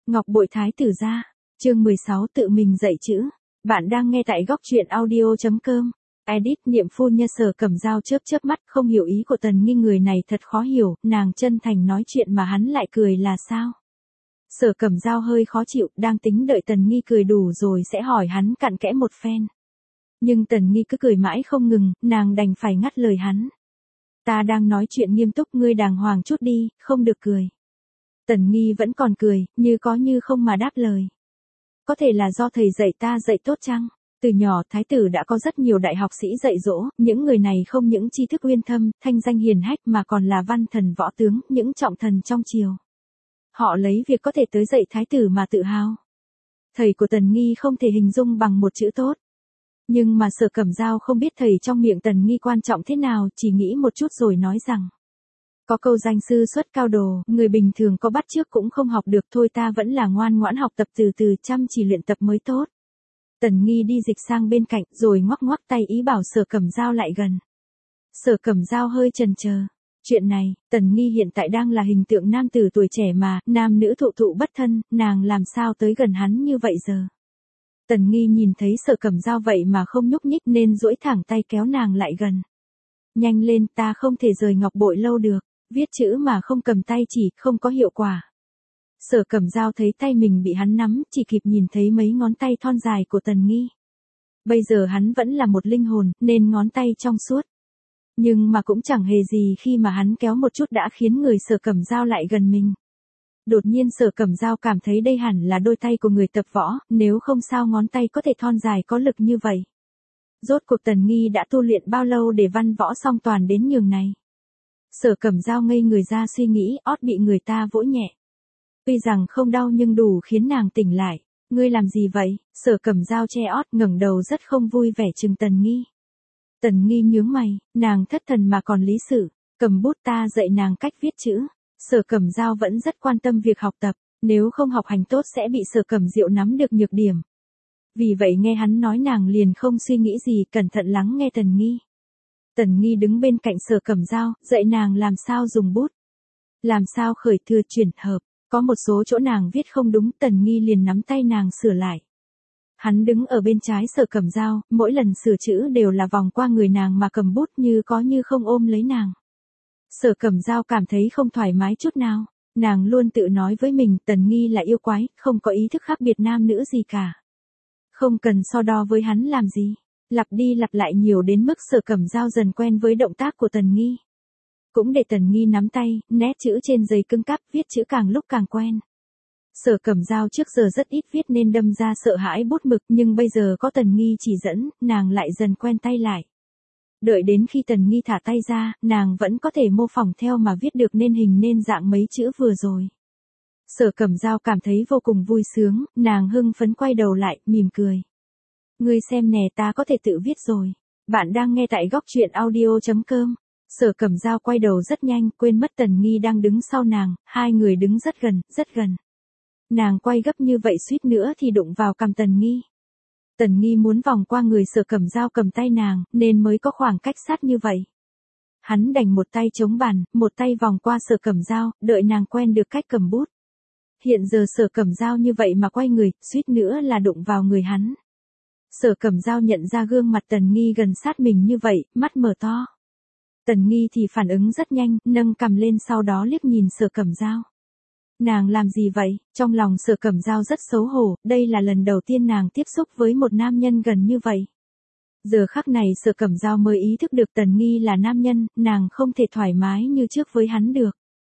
Ngọc Bội Thái tử gia, chương 16 tự mình dạy chữ. Bạn đang nghe tại góc truyện audio.com. Edit Niệm phu nhân Sở Cẩm Dao chớp mắt không hiểu ý của Tần Nghi, người này thật khó hiểu, nàng chân thành nói chuyện mà hắn lại cười là sao? Sở Cẩm Dao hơi khó chịu, đang tính đợi Tần Nghi cười đủ rồi sẽ hỏi hắn cặn kẽ một phen. Nhưng Tần Nghi cứ cười mãi không ngừng, nàng đành phải ngắt lời hắn. Ta đang nói chuyện nghiêm túc, ngươi đàng hoàng chút đi, không được cười. Tần Nghi vẫn còn cười, như có như không mà đáp lời. Có thể là do thầy dạy ta dạy tốt chăng? Từ nhỏ thái tử đã có rất nhiều đại học sĩ dạy dỗ, những người này không những tri thức uyên thâm, thanh danh hiền hách mà còn là văn thần võ tướng, những trọng thần trong triều. Họ lấy việc có thể tới dạy thái tử mà tự hào. Thầy của Tần Nghi không thể hình dung bằng một chữ tốt. Nhưng mà Sở Cẩm Dao không biết thầy trong miệng Tần Nghi quan trọng thế nào, chỉ nghĩ một chút rồi nói rằng. Có câu danh sư xuất cao đồ, người bình thường có bắt chước cũng không học được, thôi ta vẫn là ngoan ngoãn học tập từ từ, chăm chỉ luyện tập mới tốt. Tần Nghi đi dịch sang bên cạnh rồi ngoắc ngoắc tay ý bảo Sở Cẩm Dao lại gần. Sở Cẩm Dao hơi chần chờ. Chuyện này, Tần Nghi hiện tại đang là hình tượng nam tử tuổi trẻ mà, nam nữ thụ thụ bất thân, nàng làm sao tới gần hắn như vậy giờ. Tần Nghi nhìn thấy Sở Cẩm Dao vậy mà không nhúc nhích nên duỗi thẳng tay kéo nàng lại gần. Nhanh lên, ta không thể rời ngọc bội lâu được. Viết chữ mà không cầm tay chỉ, không có hiệu quả. Sở Cẩm Dao thấy tay mình bị hắn nắm, chỉ kịp nhìn thấy mấy ngón tay thon dài của Tần Nghi. Bây giờ hắn vẫn là một linh hồn, nên ngón tay trong suốt. Nhưng mà cũng chẳng hề gì khi mà hắn kéo một chút đã khiến người Sở Cẩm Dao lại gần mình. Đột nhiên Sở Cẩm Dao cảm thấy đây hẳn là đôi tay của người tập võ, nếu không sao ngón tay có thể thon dài có lực như vậy. Rốt cuộc Tần Nghi đã tu luyện bao lâu để văn võ song toàn đến nhường này? Sở Cẩm Dao ngây người ra suy nghĩ, ót bị người ta vỗ nhẹ. Tuy rằng không đau nhưng đủ khiến nàng tỉnh lại. Ngươi làm gì vậy? Sở Cẩm Dao che ót ngẩng đầu rất không vui vẻ trừng Tần Nghi. Tần Nghi nhướng mày, nàng thất thần mà còn lý sự, cầm bút ta dạy nàng cách viết chữ. Sở Cẩm Dao vẫn rất quan tâm việc học tập, nếu không học hành tốt sẽ bị Sở Cẩm Diệu nắm được nhược điểm. Vì vậy nghe hắn nói nàng liền không suy nghĩ gì, cẩn thận lắng nghe Tần Nghi. Tần Nghi đứng bên cạnh Sở Cẩm Dao, dạy nàng làm sao dùng bút. Làm sao khởi thừa chuyển hợp, có một số chỗ nàng viết không đúng, Tần Nghi liền nắm tay nàng sửa lại. Hắn đứng ở bên trái Sở Cẩm Dao, mỗi lần sửa chữ đều là vòng qua người nàng mà cầm bút như có như không ôm lấy nàng. Sở Cẩm Dao cảm thấy không thoải mái chút nào, nàng luôn tự nói với mình Tần Nghi là yêu quái, không có ý thức khác biệt nam nữ gì cả. Không cần so đo với hắn làm gì. Lặp đi lặp lại nhiều đến mức Sở Cẩm Dao dần quen với động tác của Tần Nghi. Cũng để Tần Nghi nắm tay, nét chữ trên giấy cứng cáp, viết chữ càng lúc càng quen. Sở Cẩm Dao trước giờ rất ít viết nên đâm ra sợ hãi bút mực, nhưng bây giờ có Tần Nghi chỉ dẫn, nàng lại dần quen tay lại. Đợi đến khi Tần Nghi thả tay ra, nàng vẫn có thể mô phỏng theo mà viết được nên hình nên dạng mấy chữ vừa rồi. Sở Cẩm Dao cảm thấy vô cùng vui sướng, nàng hưng phấn quay đầu lại, mỉm cười. Ngươi xem nè, ta có thể tự viết rồi. Bạn đang nghe tại góc truyện audio.com. Sở Cẩm Dao quay đầu rất nhanh, quên mất Tần Nghi đang đứng sau nàng, hai người đứng rất gần, rất gần. Nàng quay gấp như vậy suýt nữa thì đụng vào cằm Tần Nghi. Tần Nghi muốn vòng qua người Sở Cẩm Dao cầm tay nàng, nên mới có khoảng cách sát như vậy. Hắn đành một tay chống bàn, một tay vòng qua Sở Cẩm Dao, đợi nàng quen được cách cầm bút. Hiện giờ Sở Cẩm Dao như vậy mà quay người, suýt nữa là đụng vào người hắn. Sở Cẩm Dao nhận ra gương mặt Tần Nghi gần sát mình như vậy, mắt mở to. Tần Nghi thì phản ứng rất nhanh, nâng cằm lên sau đó liếc nhìn Sở Cẩm Dao. Nàng làm gì vậy? Trong lòng Sở Cẩm Dao rất xấu hổ, đây là lần đầu tiên nàng tiếp xúc với một nam nhân gần như vậy. Giờ khắc này Sở Cẩm Dao mới ý thức được Tần Nghi là nam nhân, nàng không thể thoải mái như trước với hắn được.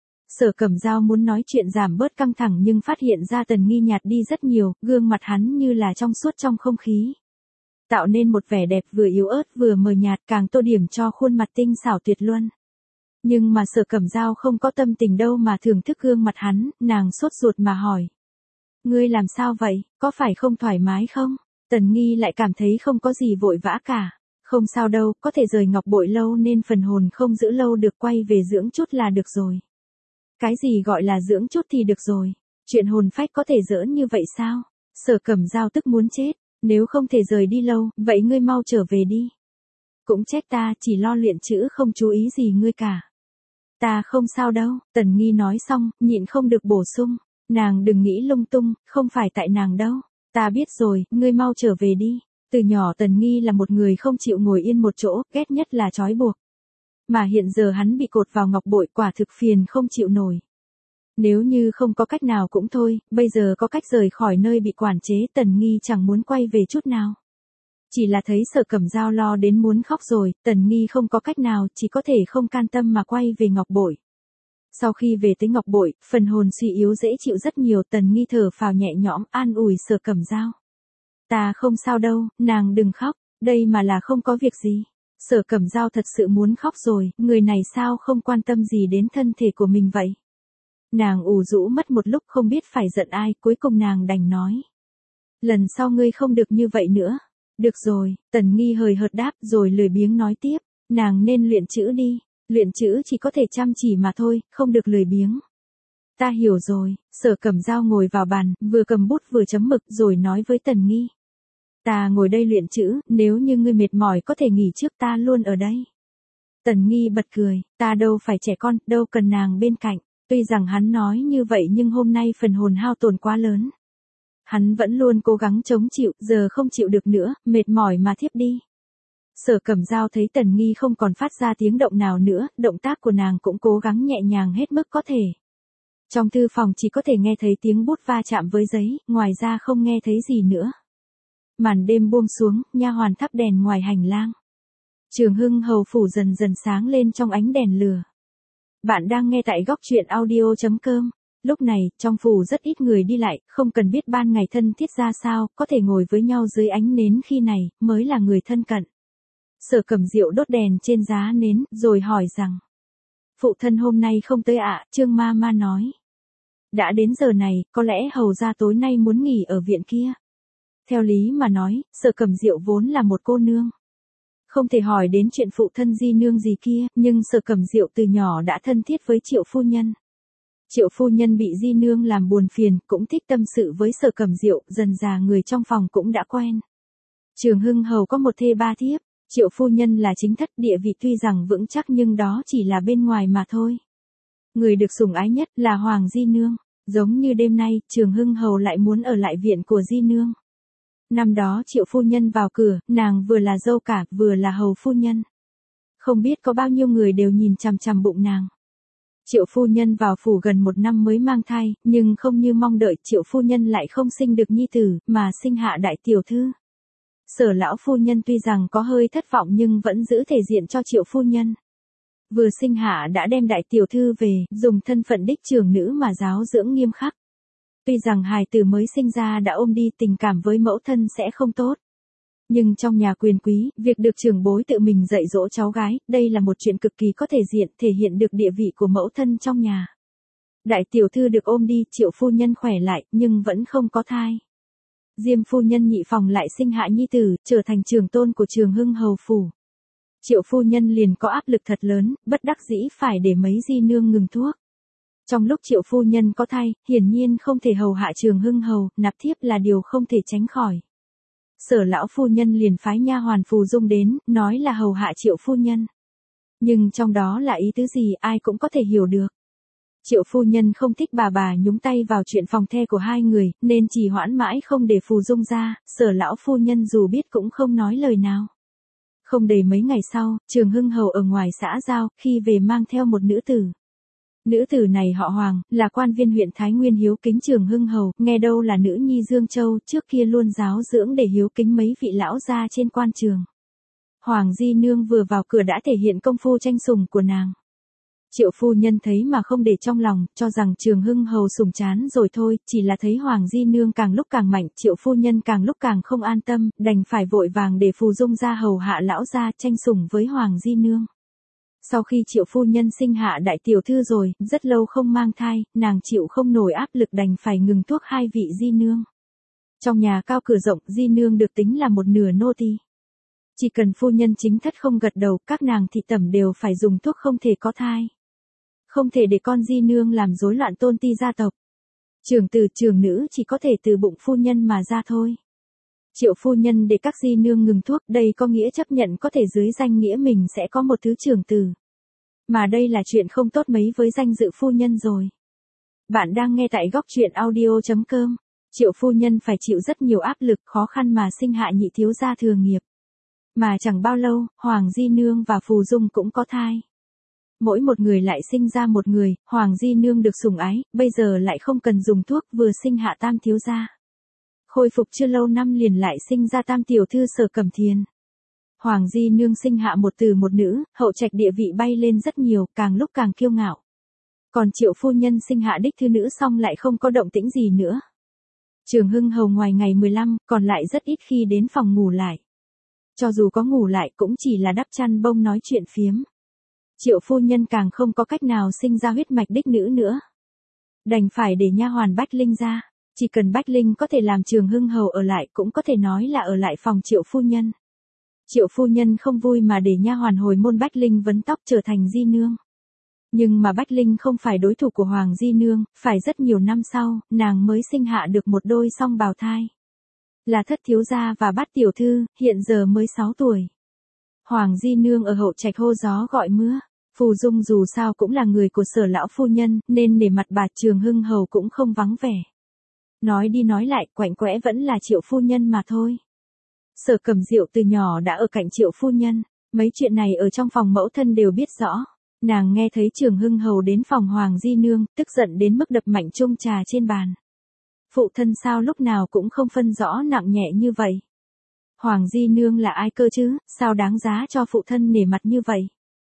Sở Cẩm Dao muốn nói chuyện giảm bớt căng thẳng nhưng phát hiện ra Tần Nghi nhạt đi rất nhiều, gương mặt hắn như là trong suốt trong không khí. Tạo nên một vẻ đẹp vừa yếu ớt vừa mờ nhạt, càng tô điểm cho khuôn mặt tinh xảo tuyệt luân. Nhưng mà Sở Cẩm Dao không có tâm tình đâu mà thưởng thức gương mặt hắn, nàng sốt ruột mà hỏi. Ngươi làm sao vậy, có phải không thoải mái không? Tần Nghi lại cảm thấy không có gì vội vã cả. Không sao đâu, có thể rời ngọc bội lâu nên phần hồn không giữ lâu được, quay về dưỡng chút là được rồi. Cái gì gọi là dưỡng chút thì được rồi? Chuyện hồn phách có thể giỡn như vậy sao? Sở Cẩm Dao tức muốn chết. Nếu không thể rời đi lâu, vậy ngươi mau trở về đi. Cũng trách ta chỉ lo luyện chữ không chú ý gì ngươi cả. Ta không sao đâu, Tần Nghi nói xong, nhịn không được bổ sung. Nàng đừng nghĩ lung tung, không phải tại nàng đâu. Ta biết rồi, ngươi mau trở về đi. Từ nhỏ Tần Nghi là một người không chịu ngồi yên một chỗ, ghét nhất là trói buộc. Mà hiện giờ hắn bị cột vào ngọc bội, quả thực phiền không chịu nổi. Nếu như không có cách nào cũng thôi, bây giờ có cách rời khỏi nơi bị quản chế, Tần Nghi chẳng muốn quay về chút nào. Chỉ là thấy Sở Cẩm Dao lo đến muốn khóc rồi, Tần Nghi không có cách nào, chỉ có thể không can tâm mà quay về ngọc bội. Sau khi về tới ngọc bội, phần hồn suy yếu dễ chịu rất nhiều, Tần Nghi thở phào nhẹ nhõm, an ủi Sở Cẩm Dao. Ta không sao đâu, nàng đừng khóc, đây mà là không có việc gì. Sở Cẩm Dao thật sự muốn khóc rồi, người này sao không quan tâm gì đến thân thể của mình vậy. Nàng ủ rũ mất một lúc không biết phải giận ai, cuối cùng nàng đành nói. Lần sau ngươi không được như vậy nữa. Được rồi, Tần Nghi hời hợt đáp rồi lười biếng nói tiếp, nàng nên luyện chữ đi, luyện chữ chỉ có thể chăm chỉ mà thôi, không được lười biếng. Ta hiểu rồi, Sở Cẩm Dao ngồi vào bàn, vừa cầm bút vừa chấm mực rồi nói với Tần Nghi. Ta ngồi đây luyện chữ, nếu như ngươi mệt mỏi có thể nghỉ trước, ta luôn ở đây. Tần Nghi bật cười, ta đâu phải trẻ con, đâu cần nàng bên cạnh. Tuy rằng hắn nói như vậy nhưng hôm nay phần hồn hao tổn quá lớn. Hắn vẫn luôn cố gắng chống chịu, giờ không chịu được nữa, mệt mỏi mà thiếp đi. Sở Cẩm Dao thấy Tần Nghi không còn phát ra tiếng động nào nữa, động tác của nàng cũng cố gắng nhẹ nhàng hết mức có thể. Trong thư phòng chỉ có thể nghe thấy tiếng bút va chạm với giấy, ngoài ra không nghe thấy gì nữa. Màn đêm buông xuống, nha hoàn thắp đèn ngoài hành lang. Trường Hưng Hầu phủ dần dần sáng lên trong ánh đèn lửa. Bạn đang nghe tại góc truyện audio.com. Lúc này, trong phủ rất ít người đi lại, không cần biết ban ngày thân thiết ra sao, có thể ngồi với nhau dưới ánh nến khi này, mới là người thân cận. Sở Cẩm Diệu đốt đèn trên giá nến, rồi hỏi rằng. Phụ thân hôm nay không tới ạ, Trương ma ma nói. Đã đến giờ này, có lẽ hầu ra tối nay muốn nghỉ ở viện kia. Theo lý mà nói, Sở Cẩm Diệu vốn là một cô nương. Không thể hỏi đến chuyện phụ thân di nương gì kia, nhưng Sở Cẩm Diệu từ nhỏ đã thân thiết với Triệu phu nhân. Triệu phu nhân bị di nương làm buồn phiền, cũng thích tâm sự với Sở Cẩm Diệu, dần dà người trong phòng cũng đã quen. Trường Hưng Hầu có một thê ba thiếp, Triệu phu nhân là chính thất, địa vị tuy rằng vững chắc nhưng đó chỉ là bên ngoài mà thôi. Người được sủng ái nhất là Hoàng di nương, giống như đêm nay, Trường Hưng Hầu lại muốn ở lại viện của di nương. Năm đó Triệu phu nhân vào cửa, nàng vừa là dâu cả, vừa là hầu phu nhân. Không biết có bao nhiêu người đều nhìn chằm chằm bụng nàng. Triệu phu nhân vào phủ gần 1 năm mới mang thai, nhưng không như mong đợi, Triệu phu nhân lại không sinh được nhi tử, mà sinh hạ đại tiểu thư. Sở lão phu nhân tuy rằng có hơi thất vọng nhưng vẫn giữ thể diện cho Triệu phu nhân. Vừa sinh hạ đã đem đại tiểu thư về, dùng thân phận đích trưởng nữ mà giáo dưỡng nghiêm khắc. Tuy rằng hài tử mới sinh ra đã ôm đi, tình cảm với mẫu thân sẽ không tốt. Nhưng trong nhà quyền quý, việc được trưởng bối tự mình dạy dỗ cháu gái, đây là một chuyện cực kỳ có thể hiện được địa vị của mẫu thân trong nhà. Đại tiểu thư được ôm đi, Triệu phu nhân khỏe lại, nhưng vẫn không có thai. Diêm phu nhân nhị phòng lại sinh hạ nhi tử, trở thành trưởng tôn của Trường Hưng Hầu phủ. Triệu phu nhân liền có áp lực thật lớn, bất đắc dĩ phải để mấy di nương ngừng thuốc. Trong lúc Triệu phu nhân có thai, hiển nhiên không thể hầu hạ Trường Hưng Hầu, nạp thiếp là điều không thể tránh khỏi. Sở lão phu nhân liền phái nha hoàn Phù Dung đến, nói là hầu hạ Triệu phu nhân. Nhưng trong đó là ý tứ gì ai cũng có thể hiểu được. Triệu phu nhân không thích bà nhúng tay vào chuyện phòng the của hai người, nên trì hoãn mãi không để Phù Dung ra, Sở lão phu nhân dù biết cũng không nói lời nào. Không đầy mấy ngày sau, Trường Hưng Hầu ở ngoài xã giao, khi về mang theo một nữ tử. Nữ tử này họ Hoàng, là quan viên huyện Thái Nguyên hiếu kính Trường Hưng Hầu, nghe đâu là nữ nhi Dương Châu, trước kia luôn giáo dưỡng để hiếu kính mấy vị lão gia trên quan trường. Hoàng di nương vừa vào cửa đã thể hiện công phu tranh sủng của nàng. Triệu phu nhân thấy mà không để trong lòng, cho rằng Trường Hưng Hầu sủng chán rồi thôi, chỉ là thấy Hoàng di nương càng lúc càng mạnh, Triệu phu nhân càng lúc càng không an tâm, đành phải vội vàng để Phù Dung ra hầu hạ lão gia tranh sủng với Hoàng di nương. Sau khi Triệu phu nhân sinh hạ đại tiểu thư rồi, rất lâu không mang thai, nàng chịu không nổi áp lực đành phải ngừng thuốc hai vị di nương. Trong nhà cao cửa rộng, di nương được tính là một nửa nô tỳ. Chỉ cần phu nhân chính thất không gật đầu, các nàng thị tẩm đều phải dùng thuốc không thể có thai. Không thể để con di nương làm rối loạn tôn ti gia tộc. Trưởng tử trưởng nữ chỉ có thể từ bụng phu nhân mà ra thôi. Triệu phu nhân để các di nương ngừng thuốc, đây có nghĩa chấp nhận có thể dưới danh nghĩa mình sẽ có một thứ trưởng tử. Mà đây là chuyện không tốt mấy với danh dự phu nhân rồi. Bạn đang nghe tại góc truyện audio.com. Triệu phu nhân phải chịu rất nhiều áp lực khó khăn mà sinh hạ nhị thiếu gia thừa nghiệp. Mà chẳng bao lâu, Hoàng Di Nương và Phù Dung cũng có thai. Mỗi một người lại sinh ra một người, Hoàng Di Nương được sủng ái, bây giờ lại không cần dùng thuốc vừa sinh hạ tam thiếu gia. Khôi phục chưa lâu năm liền lại sinh ra tam tiểu thư Sở Cẩm Thiền. Hoàng Di Nương sinh hạ một từ một nữ, hậu trạch địa vị bay lên rất nhiều, càng lúc càng kiêu ngạo. Còn Triệu phu nhân sinh hạ đích thư nữ xong lại không có động tĩnh gì nữa. Trường Hưng Hầu ngoài ngày 15, còn lại rất ít khi đến phòng ngủ lại. Cho dù có ngủ lại cũng chỉ là đắp chăn bông nói chuyện phiếm. Triệu phu nhân càng không có cách nào sinh ra huyết mạch đích nữ nữa. Đành phải để nha hoàn Bách Linh ra, chỉ cần Bách Linh có thể làm Trường Hưng Hầu ở lại cũng có thể nói là ở lại phòng Triệu phu nhân. Triệu phu nhân không vui mà để nha hoàn hồi môn Bách Linh vấn tóc trở thành Di Nương. Nhưng mà Bách Linh không phải đối thủ của Hoàng Di Nương, phải rất nhiều năm sau, nàng mới sinh hạ được một đôi song bào thai. Là thất thiếu gia và bát tiểu thư, hiện giờ mới 6 tuổi. Hoàng Di Nương ở hậu trạch hô gió gọi mưa. Phù Dung dù sao cũng là người của Sở lão phu nhân, nên để mặt bà Trường Hưng Hầu cũng không vắng vẻ. Nói đi nói lại, quạnh quẽ vẫn là Triệu phu nhân mà thôi. Sở Cẩm Diệu từ nhỏ đã ở cạnh Triệu phu nhân, mấy chuyện này ở trong phòng mẫu thân đều biết rõ. Nàng nghe thấy Trường Hưng Hầu đến phòng Hoàng Di Nương, tức giận đến mức đập mạnh chung trà trên bàn. Phụ thân sao lúc nào cũng không phân rõ nặng nhẹ như vậy. Hoàng Di Nương là ai cơ chứ, sao đáng giá cho phụ thân nể mặt như vậy.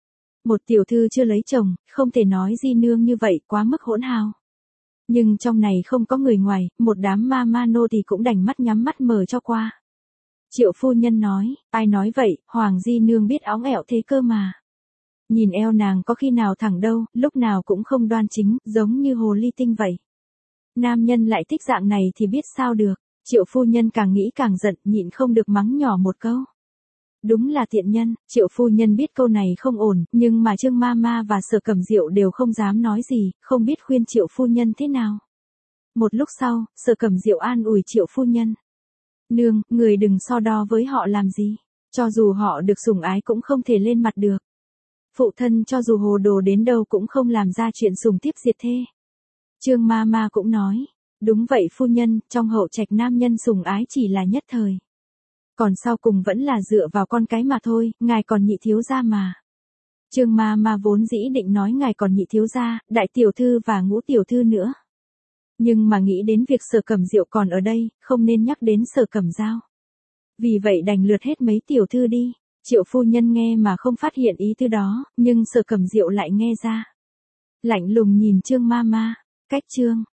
Một tiểu thư chưa lấy chồng, không thể nói Di Nương như vậy quá mức hỗn hào. Nhưng trong này không có người ngoài, một đám ma nô thì cũng đành mắt nhắm mắt mở cho qua. Triệu phu nhân nói, ai nói vậy, Hoàng Di Nương biết óng ẹo thế cơ mà. Nhìn eo nàng có khi nào thẳng đâu, lúc nào cũng không đoan chính, giống như hồ ly tinh vậy. Nam nhân lại thích dạng này thì biết sao được. Triệu phu nhân càng nghĩ càng giận, nhịn không được mắng nhỏ một câu. Đúng là tiện nhân. Triệu phu nhân biết câu này không ổn, nhưng mà Trương Mama và Sở Cẩm Diệu đều không dám nói gì, không biết khuyên Triệu phu nhân thế nào. Một lúc sau, Sở Cẩm Diệu an ủi Triệu phu nhân. Nương, người đừng so đo với họ làm gì. Cho dù họ được sủng ái cũng không thể lên mặt được. Phụ thân cho dù hồ đồ đến đâu cũng không làm ra chuyện sủng thiếp diệt thê. Trương Mama cũng nói. Đúng vậy phu nhân, trong hậu trạch nam nhân sủng ái chỉ là nhất thời. Còn sau cùng vẫn là dựa vào con cái mà thôi, ngài còn nhị thiếu gia mà. Trương Mama vốn dĩ định nói ngài còn nhị thiếu gia, đại tiểu thư và ngũ tiểu thư nữa. Nhưng mà nghĩ đến việc Sở Cẩm Diệu còn ở đây, không nên nhắc đến Sở Cẩm Giao. Vì vậy đành lượt hết mấy tiểu thư đi. Triệu phu nhân nghe mà không phát hiện ý tứ đó, nhưng Sở Cẩm Diệu lại nghe ra. Lạnh lùng nhìn Trương Mama, cách Trương